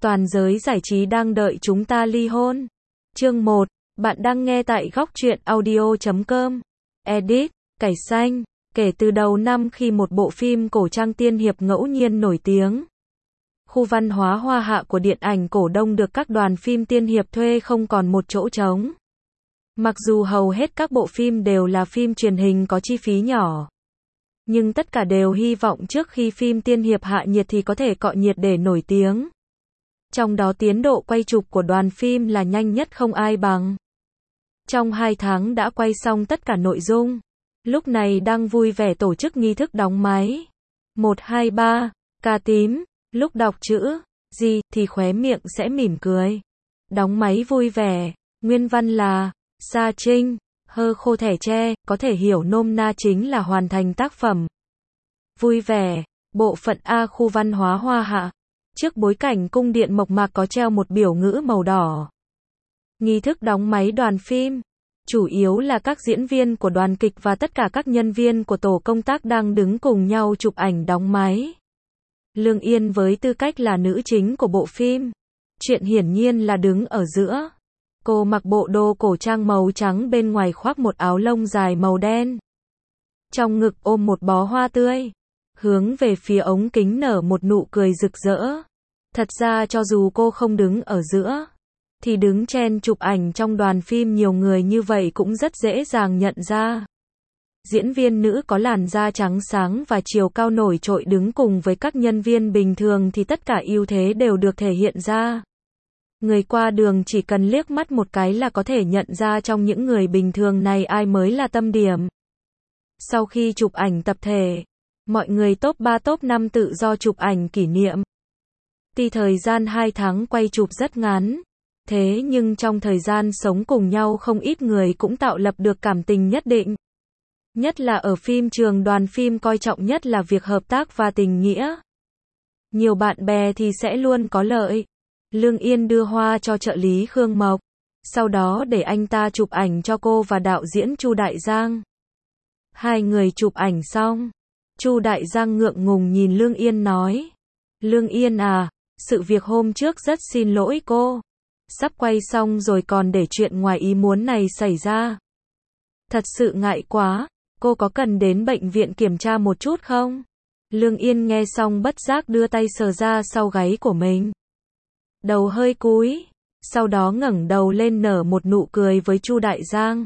Toàn giới giải trí đang đợi chúng ta ly hôn. Chương 1, bạn đang nghe tại góc truyện audio.com. Edit, Cải Xanh. Kể từ đầu năm khi một bộ phim cổ trang tiên hiệp ngẫu nhiên nổi tiếng, khu văn hóa Hoa Hạ của điện ảnh cổ Đông được các đoàn phim tiên hiệp thuê không còn một chỗ trống. Mặc dù hầu hết các bộ phim đều là phim truyền hình có chi phí nhỏ, nhưng tất cả đều hy vọng trước khi phim tiên hiệp hạ nhiệt thì có thể cọ nhiệt để nổi tiếng. Trong đó tiến độ quay chụp của đoàn phim là nhanh nhất không ai bằng. Trong 2 tháng đã quay xong tất cả nội dung. Lúc này đang vui vẻ tổ chức nghi thức đóng máy. 1, 2, 3, cà tím, lúc đọc chữ gì thì khóe miệng sẽ mỉm cười. Đóng máy vui vẻ, nguyên văn là Sa Trinh, hơ khô thẻ tre, có thể hiểu nôm na chính là hoàn thành tác phẩm. Vui vẻ, bộ phận A khu văn hóa Hoa Hạ. Trước bối cảnh cung điện mộc mạc có treo một biểu ngữ màu đỏ. Nghi thức đóng máy đoàn phim. Chủ yếu là các diễn viên của đoàn kịch và tất cả các nhân viên của tổ công tác đang đứng cùng nhau chụp ảnh đóng máy. Lương Yên với tư cách là nữ chính của bộ phim, chuyện hiển nhiên là đứng ở giữa. Cô mặc bộ đồ cổ trang màu trắng, bên ngoài khoác một áo lông dài màu đen. Trong ngực ôm một bó hoa tươi, hướng về phía ống kính nở một nụ cười rực rỡ. Thật ra cho dù cô không đứng ở giữa, thì đứng chen chụp ảnh trong đoàn phim nhiều người như vậy cũng rất dễ dàng nhận ra. Diễn viên nữ có làn da trắng sáng và chiều cao nổi trội đứng cùng với các nhân viên bình thường thì tất cả ưu thế đều được thể hiện ra. Người qua đường chỉ cần liếc mắt một cái là có thể nhận ra trong những người bình thường này ai mới là tâm điểm. Sau khi chụp ảnh tập thể, mọi người top 3 top 5 tự do chụp ảnh kỷ niệm. Tuy thời gian 2 tháng quay chụp rất ngắn, thế nhưng trong thời gian sống cùng nhau không ít người cũng tạo lập được cảm tình nhất định. Nhất là ở phim trường, đoàn phim coi trọng nhất là việc hợp tác và tình nghĩa. Nhiều bạn bè thì sẽ luôn có lợi. Lương Yên đưa hoa cho trợ lý Khương Mộc, sau đó để anh ta chụp ảnh cho cô và đạo diễn Chu Đại Giang. Hai người chụp ảnh xong, Chu Đại Giang ngượng ngùng nhìn Lương Yên nói: Lương Yên à, sự việc hôm trước rất xin lỗi cô. Sắp quay xong rồi còn để chuyện ngoài ý muốn này xảy ra. Thật sự ngại quá, cô có cần đến bệnh viện kiểm tra một chút không? Lương Yên nghe xong bất giác đưa tay sờ ra sau gáy của mình. Đầu hơi cúi, sau đó ngẩng đầu lên nở một nụ cười với Chu Đại Giang.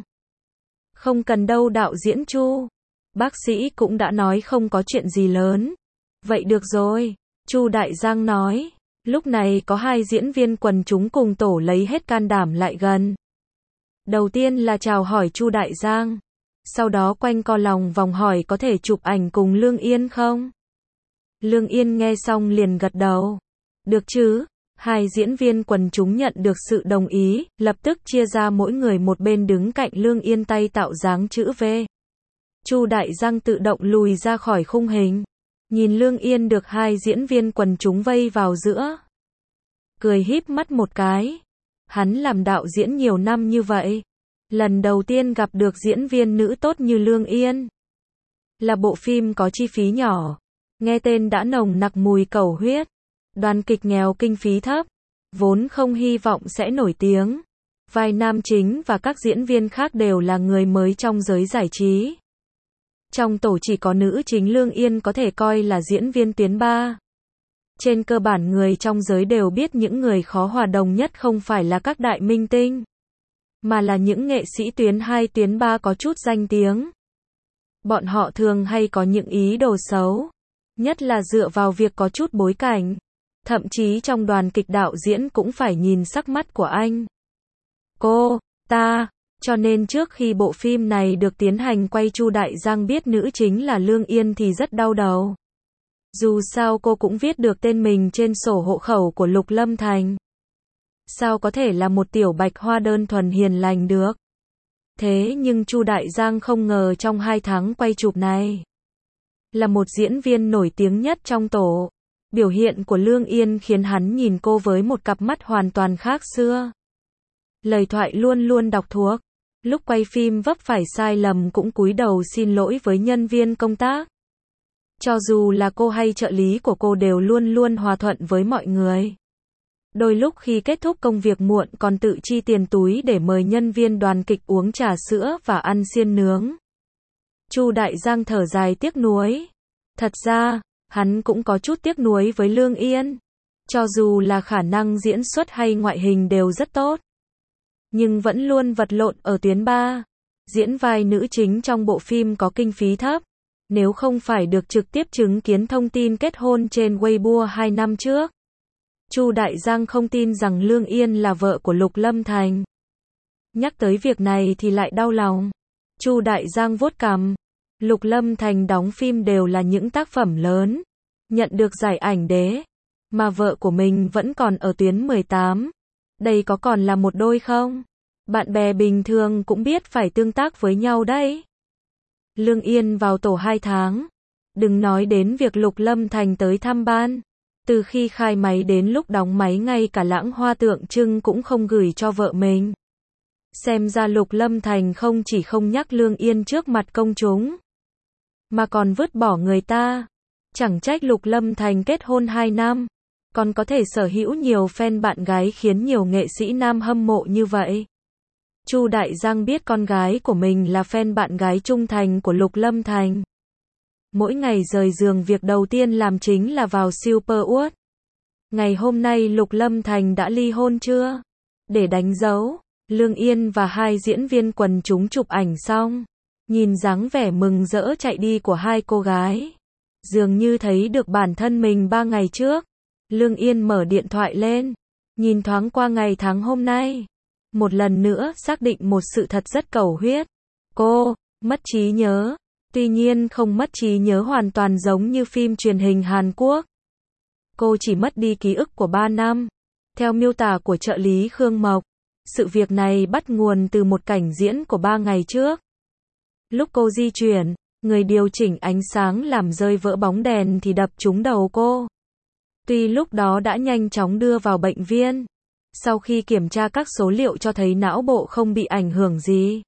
Không cần đâu đạo diễn Chu. Bác sĩ cũng đã nói không có chuyện gì lớn. Vậy được rồi, Chu Đại Giang nói. Lúc này có 2 diễn viên quần chúng cùng tổ lấy hết can đảm lại gần. Đầu tiên là chào hỏi Chu Đại Giang, sau đó quanh co lòng vòng hỏi có thể chụp ảnh cùng Lương Yên không? Lương Yên nghe xong liền gật đầu. Được chứ? 2 diễn viên quần chúng nhận được sự đồng ý, lập tức chia ra mỗi người một bên đứng cạnh Lương Yên, tay tạo dáng chữ V. Chu Đại Giang tự động lùi ra khỏi khung hình. Nhìn Lương Yên được 2 diễn viên quần chúng vây vào giữa, cười híp mắt một cái. Hắn làm đạo diễn nhiều năm như vậy, lần đầu tiên gặp được diễn viên nữ tốt như Lương Yên. Là bộ phim có chi phí nhỏ, nghe tên đã nồng nặc mùi cầu huyết. Đoàn kịch nghèo, kinh phí thấp, vốn không hy vọng sẽ nổi tiếng. Vai nam chính và các diễn viên khác đều là người mới trong giới giải trí. Trong tổ chỉ có nữ chính Lương Yên có thể coi là diễn viên tuyến 3. Trên cơ bản người trong giới đều biết những người khó hòa đồng nhất không phải là các đại minh tinh, mà là những nghệ sĩ tuyến 2, tuyến 3 có chút danh tiếng. Bọn họ thường hay có những ý đồ xấu, nhất là dựa vào việc có chút bối cảnh. Thậm chí trong đoàn kịch đạo diễn cũng phải nhìn sắc mắt của anh, cô, ta. Cho nên trước khi bộ phim này được tiến hành quay, Chu Đại Giang biết nữ chính là Lương Yên thì rất đau đầu. Dù sao cô cũng viết được tên mình trên sổ hộ khẩu của Lục Lâm Thành. Sao có thể là một tiểu bạch hoa đơn thuần hiền lành được? Thế nhưng Chu Đại Giang không ngờ trong 2 tháng quay chụp này, là một diễn viên nổi tiếng nhất trong tổ. Biểu hiện của Lương Yên khiến hắn nhìn cô với một cặp mắt hoàn toàn khác xưa. Lời thoại luôn luôn đọc thuộc. Lúc quay phim vấp phải sai lầm cũng cúi đầu xin lỗi với nhân viên công tác. Cho dù là cô hay trợ lý của cô đều luôn luôn hòa thuận với mọi người. Đôi lúc khi kết thúc công việc muộn còn tự chi tiền túi để mời nhân viên đoàn kịch uống trà sữa và ăn xiên nướng. Chu Đại Giang thở dài tiếc nuối. Thật ra, hắn cũng có chút tiếc nuối với Lương Yên. Cho dù là khả năng diễn xuất hay ngoại hình đều rất tốt, nhưng vẫn luôn vật lộn ở tuyến 3. Diễn vai nữ chính trong bộ phim có kinh phí thấp. Nếu không phải được trực tiếp chứng kiến thông tin kết hôn trên Weibo 2 năm trước, Chu Đại Giang không tin rằng Lương Yên là vợ của Lục Lâm Thành. Nhắc tới việc này thì lại đau lòng. Chu Đại Giang vuốt cằm. Lục Lâm Thành đóng phim đều là những tác phẩm lớn, nhận được giải ảnh đế, mà vợ của mình vẫn còn ở tuyến 18. Đây có còn là một đôi không? Bạn bè bình thường cũng biết phải tương tác với nhau đấy. Lương Yên vào tổ 2 tháng. Đừng nói đến việc Lục Lâm Thành tới thăm ban. Từ khi khai máy đến lúc đóng máy ngay cả lãng hoa tượng trưng cũng không gửi cho vợ mình. Xem ra Lục Lâm Thành không chỉ không nhắc Lương Yên trước mặt công chúng, mà còn vứt bỏ người ta. Chẳng trách Lục Lâm Thành kết hôn 2 năm, còn có thể sở hữu nhiều fan bạn gái khiến nhiều nghệ sĩ nam hâm mộ như vậy. Chu Đại Giang biết con gái của mình là fan bạn gái trung thành của Lục Lâm Thành. Mỗi ngày rời giường việc đầu tiên làm chính là vào Super Uất. Ngày hôm nay Lục Lâm Thành đã ly hôn chưa? Để đánh dấu, Lương Yên và hai diễn viên quần chúng chụp ảnh xong. Nhìn dáng vẻ mừng rỡ chạy đi của hai cô gái, dường như thấy được bản thân mình 3 ngày trước. Lương Yên mở điện thoại lên, nhìn thoáng qua ngày tháng hôm nay. Một lần nữa xác định một sự thật rất cầu huyết. Cô mất trí nhớ. Tuy nhiên không mất trí nhớ hoàn toàn giống như phim truyền hình Hàn Quốc. Cô chỉ mất đi ký ức của 3 năm. Theo miêu tả của trợ lý Khương Mộc, sự việc này bắt nguồn từ một cảnh diễn của 3 ngày trước. Lúc cô di chuyển, người điều chỉnh ánh sáng làm rơi vỡ bóng đèn thì đập trúng đầu cô. Tuy lúc đó đã nhanh chóng đưa vào bệnh viện, sau khi kiểm tra các số liệu cho thấy não bộ không bị ảnh hưởng gì.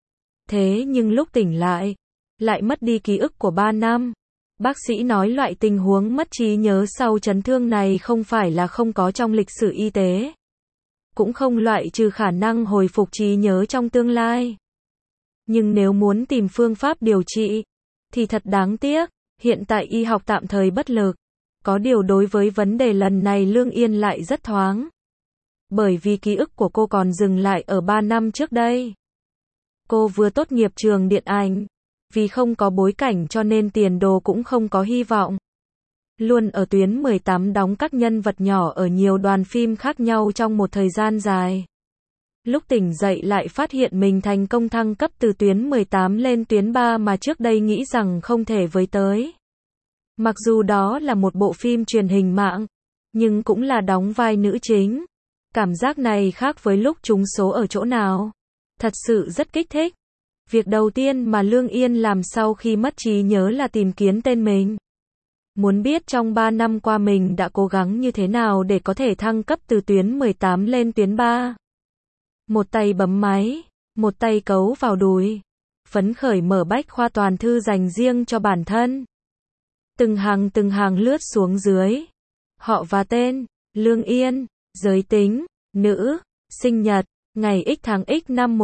Thế nhưng lúc tỉnh lại mất đi ký ức của 3 năm. Bác sĩ nói loại tình huống mất trí nhớ sau chấn thương này không phải là không có trong lịch sử y tế. Cũng không loại trừ khả năng hồi phục trí nhớ trong tương lai. Nhưng nếu muốn tìm phương pháp điều trị, thì thật đáng tiếc, hiện tại y học tạm thời bất lực. Có điều đối với vấn đề lần này Lương Yên lại rất thoáng. Bởi vì ký ức của cô còn dừng lại ở 3 năm trước đây. Cô vừa tốt nghiệp trường điện ảnh. Vì không có bối cảnh cho nên tiền đồ cũng không có hy vọng. Luôn ở tuyến 18 đóng các nhân vật nhỏ ở nhiều đoàn phim khác nhau trong một thời gian dài. Lúc tỉnh dậy lại phát hiện mình thành công thăng cấp từ tuyến 18 lên tuyến 3 mà trước đây nghĩ rằng không thể với tới. Mặc dù đó là một bộ phim truyền hình mạng, nhưng cũng là đóng vai nữ chính. Cảm giác này khác với lúc trúng số ở chỗ nào. Thật sự rất kích thích. Việc đầu tiên mà Lương Yên làm sau khi mất trí nhớ là tìm kiếm tên mình. Muốn biết trong 3 năm qua mình đã cố gắng như thế nào để có thể thăng cấp từ tuyến 18 lên tuyến 3. Một tay bấm máy, một tay cấu vào đùi. Phấn khởi mở bách khoa toàn thư dành riêng cho bản thân. Từng hàng lướt xuống dưới. Họ và tên, Lương Yên, giới tính, nữ, sinh nhật, ngày X tháng X năm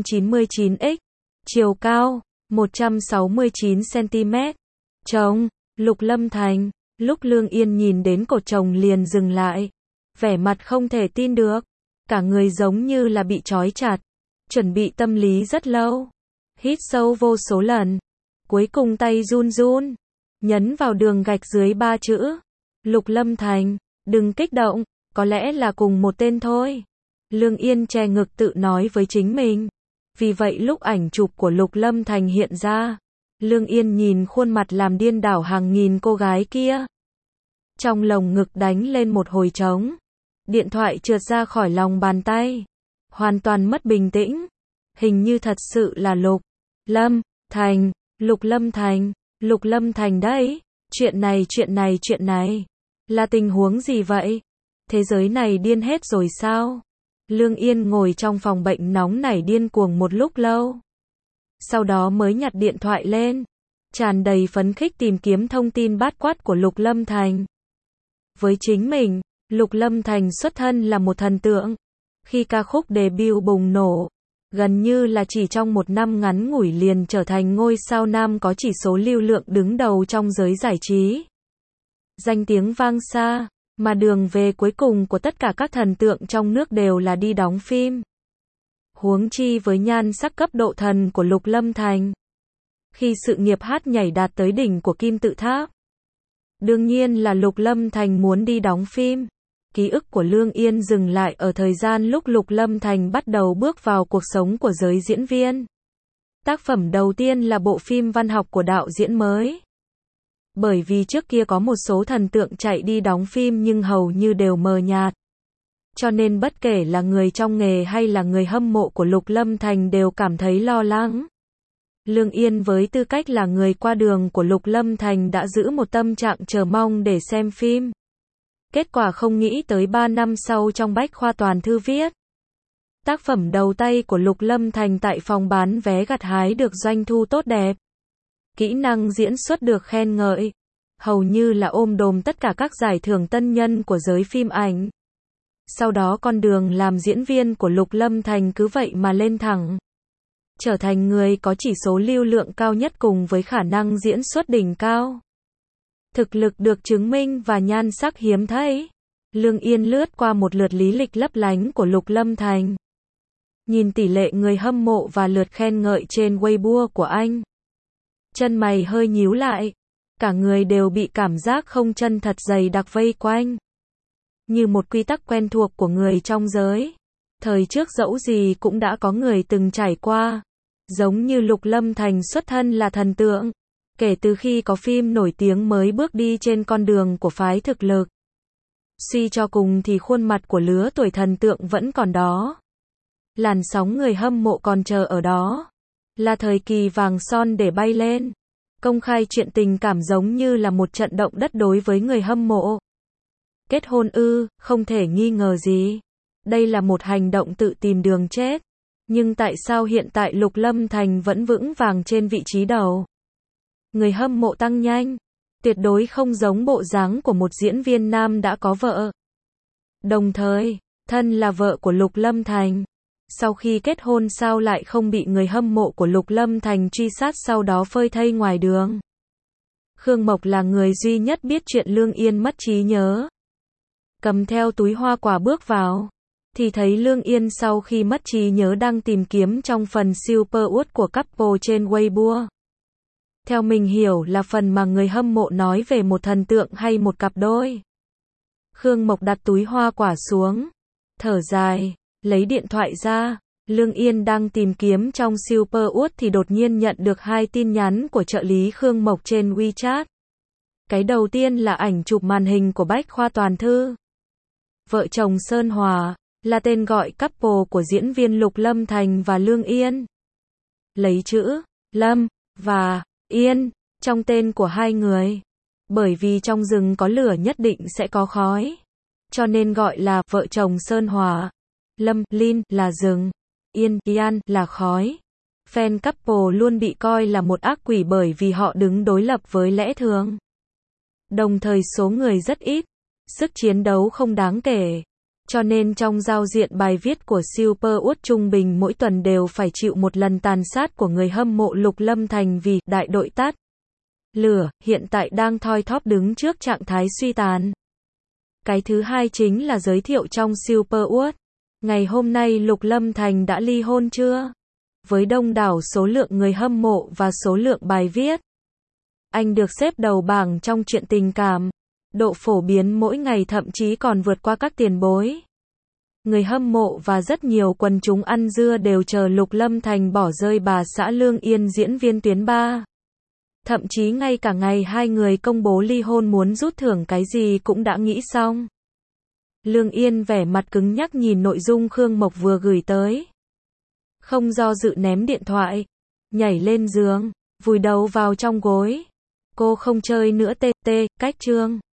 199X, chiều cao, 169cm, chồng, Lục Lâm Thành. Lúc Lương Yên nhìn đến cột chồng liền dừng lại, vẻ mặt không thể tin được, cả người giống như là bị trói chặt, chuẩn bị tâm lý rất lâu, hít sâu vô số lần, cuối cùng tay run run, nhấn vào đường gạch dưới 3 chữ, Lục Lâm Thành, đừng kích động, có lẽ là cùng một tên thôi. Lương Yên che ngực tự nói với chính mình. Vì vậy lúc ảnh chụp của Lục Lâm Thành hiện ra, Lương Yên nhìn khuôn mặt làm điên đảo hàng nghìn cô gái kia. Trong lồng ngực đánh lên một hồi trống. Điện thoại trượt ra khỏi lòng bàn tay. Hoàn toàn mất bình tĩnh. Hình như thật sự là Lục Lâm Thành, Lục Lâm Thành, Lục Lâm Thành đấy. Chuyện này. Là tình huống gì vậy? Thế giới này điên hết rồi sao? Lương Yên ngồi trong phòng bệnh nóng nảy điên cuồng một lúc lâu. Sau đó mới nhặt điện thoại lên, tràn đầy phấn khích tìm kiếm thông tin bát quát của Lục Lâm Thành. Với chính mình, Lục Lâm Thành xuất thân là một thần tượng. Khi ca khúc debut bùng nổ, gần như là chỉ trong một năm ngắn ngủi liền trở thành ngôi sao nam có chỉ số lưu lượng đứng đầu trong giới giải trí. Danh tiếng vang xa, mà đường về cuối cùng của tất cả các thần tượng trong nước đều là đi đóng phim. Huống chi với nhan sắc cấp độ thần của Lục Lâm Thành. Khi sự nghiệp hát nhảy đạt tới đỉnh của kim tự tháp, đương nhiên là Lục Lâm Thành muốn đi đóng phim. Ký ức của Lương Yên dừng lại ở thời gian lúc Lục Lâm Thành bắt đầu bước vào cuộc sống của giới diễn viên. Tác phẩm đầu tiên là bộ phim văn học của đạo diễn mới. Bởi vì trước kia có một số thần tượng chạy đi đóng phim nhưng hầu như đều mờ nhạt. Cho nên bất kể là người trong nghề hay là người hâm mộ của Lục Lâm Thành đều cảm thấy lo lắng. Lương Yên với tư cách là người qua đường của Lục Lâm Thành đã giữ một tâm trạng chờ mong để xem phim. Kết quả không nghĩ tới 3 năm sau trong Bách Khoa Toàn Thư viết. Tác phẩm đầu tay của Lục Lâm Thành tại phòng bán vé gặt hái được doanh thu tốt đẹp. Kỹ năng diễn xuất được khen ngợi. Hầu như là ôm đồm tất cả các giải thưởng tân nhân của giới phim ảnh. Sau đó con đường làm diễn viên của Lục Lâm Thành cứ vậy mà lên thẳng. Trở thành người có chỉ số lưu lượng cao nhất cùng với khả năng diễn xuất đỉnh cao. Thực lực được chứng minh và nhan sắc hiếm thấy. Lương Yên lướt qua một lượt lý lịch lấp lánh của Lục Lâm Thành. Nhìn tỷ lệ người hâm mộ và lượt khen ngợi trên Weibo của anh. Chân mày hơi nhíu lại. Cả người đều bị cảm giác không chân thật dày đặc vây quanh. Như một quy tắc quen thuộc của người trong giới. Thời trước dẫu gì cũng đã có người từng trải qua. Giống như Lục Lâm Thành xuất thân là thần tượng. Kể từ khi có phim nổi tiếng mới bước đi trên con đường của phái thực lực. Suy cho cùng thì khuôn mặt của lứa tuổi thần tượng vẫn còn đó. Làn sóng người hâm mộ còn chờ ở đó. Là thời kỳ vàng son để bay lên. Công khai chuyện tình cảm giống như là một trận động đất đối với người hâm mộ. Kết hôn ư, không thể nghi ngờ gì. Đây là một hành động tự tìm đường chết. Nhưng tại sao hiện tại Lục Lâm Thành vẫn vững vàng trên vị trí đầu? Người hâm mộ tăng nhanh. Tuyệt đối không giống bộ dáng của một diễn viên nam đã có vợ. Đồng thời, thân là vợ của Lục Lâm Thành. Sau khi kết hôn sao lại không bị người hâm mộ của Lục Lâm Thành truy sát sau đó phơi thây ngoài đường? Khương Mộc là người duy nhất biết chuyện Lương Yên mất trí nhớ. Cầm theo túi hoa quả bước vào. Thì thấy Lương Yên sau khi mất trí nhớ đang tìm kiếm trong phần Super Út của couple trên Weibo. Theo mình hiểu là phần mà người hâm mộ nói về một thần tượng hay một cặp đôi. Khương Mộc đặt túi hoa quả xuống. Thở dài, lấy điện thoại ra. Lương Yên đang tìm kiếm trong Super Út thì đột nhiên nhận được 2 tin nhắn của trợ lý Khương Mộc trên WeChat. Cái đầu tiên là ảnh chụp màn hình của Bách Khoa Toàn Thư. Vợ chồng Sơn Hòa, là tên gọi couple của diễn viên Lục Lâm Thành và Lương Yên. Lấy chữ Lâm và Yên trong tên của hai người. Bởi vì trong rừng có lửa nhất định sẽ có khói. Cho nên gọi là vợ chồng Sơn Hòa. Lâm, Linh là rừng. Yên, Yên là khói. Fan couple luôn bị coi là một ác quỷ bởi vì họ đứng đối lập với lẽ thường. Đồng thời số người rất ít. Sức chiến đấu không đáng kể. Cho nên trong giao diện bài viết của Super Út trung bình mỗi tuần đều phải chịu một lần tàn sát của người hâm mộ Lục Lâm Thành vì đại đội tắt lửa hiện tại đang thoi thóp đứng trước trạng thái suy tàn. Cái thứ hai chính là giới thiệu trong Super Út. Ngày hôm nay Lục Lâm Thành đã ly hôn chưa? Với đông đảo số lượng người hâm mộ và số lượng bài viết. Anh được xếp đầu bảng trong chuyện tình cảm. Độ phổ biến mỗi ngày thậm chí còn vượt qua các tiền bối. Người hâm mộ và rất nhiều quần chúng ăn dưa đều chờ Lục Lâm Thành bỏ rơi bà xã Lương Yên diễn viên tuyến 3. Thậm chí ngay cả ngày hai người công bố ly hôn muốn rút thưởng cái gì cũng đã nghĩ xong. Lương Yên vẻ mặt cứng nhắc nhìn nội dung Khương Mộc vừa gửi tới. Không do dự ném điện thoại, nhảy lên giường, vùi đầu vào trong gối. Cô không chơi nữa cách chương.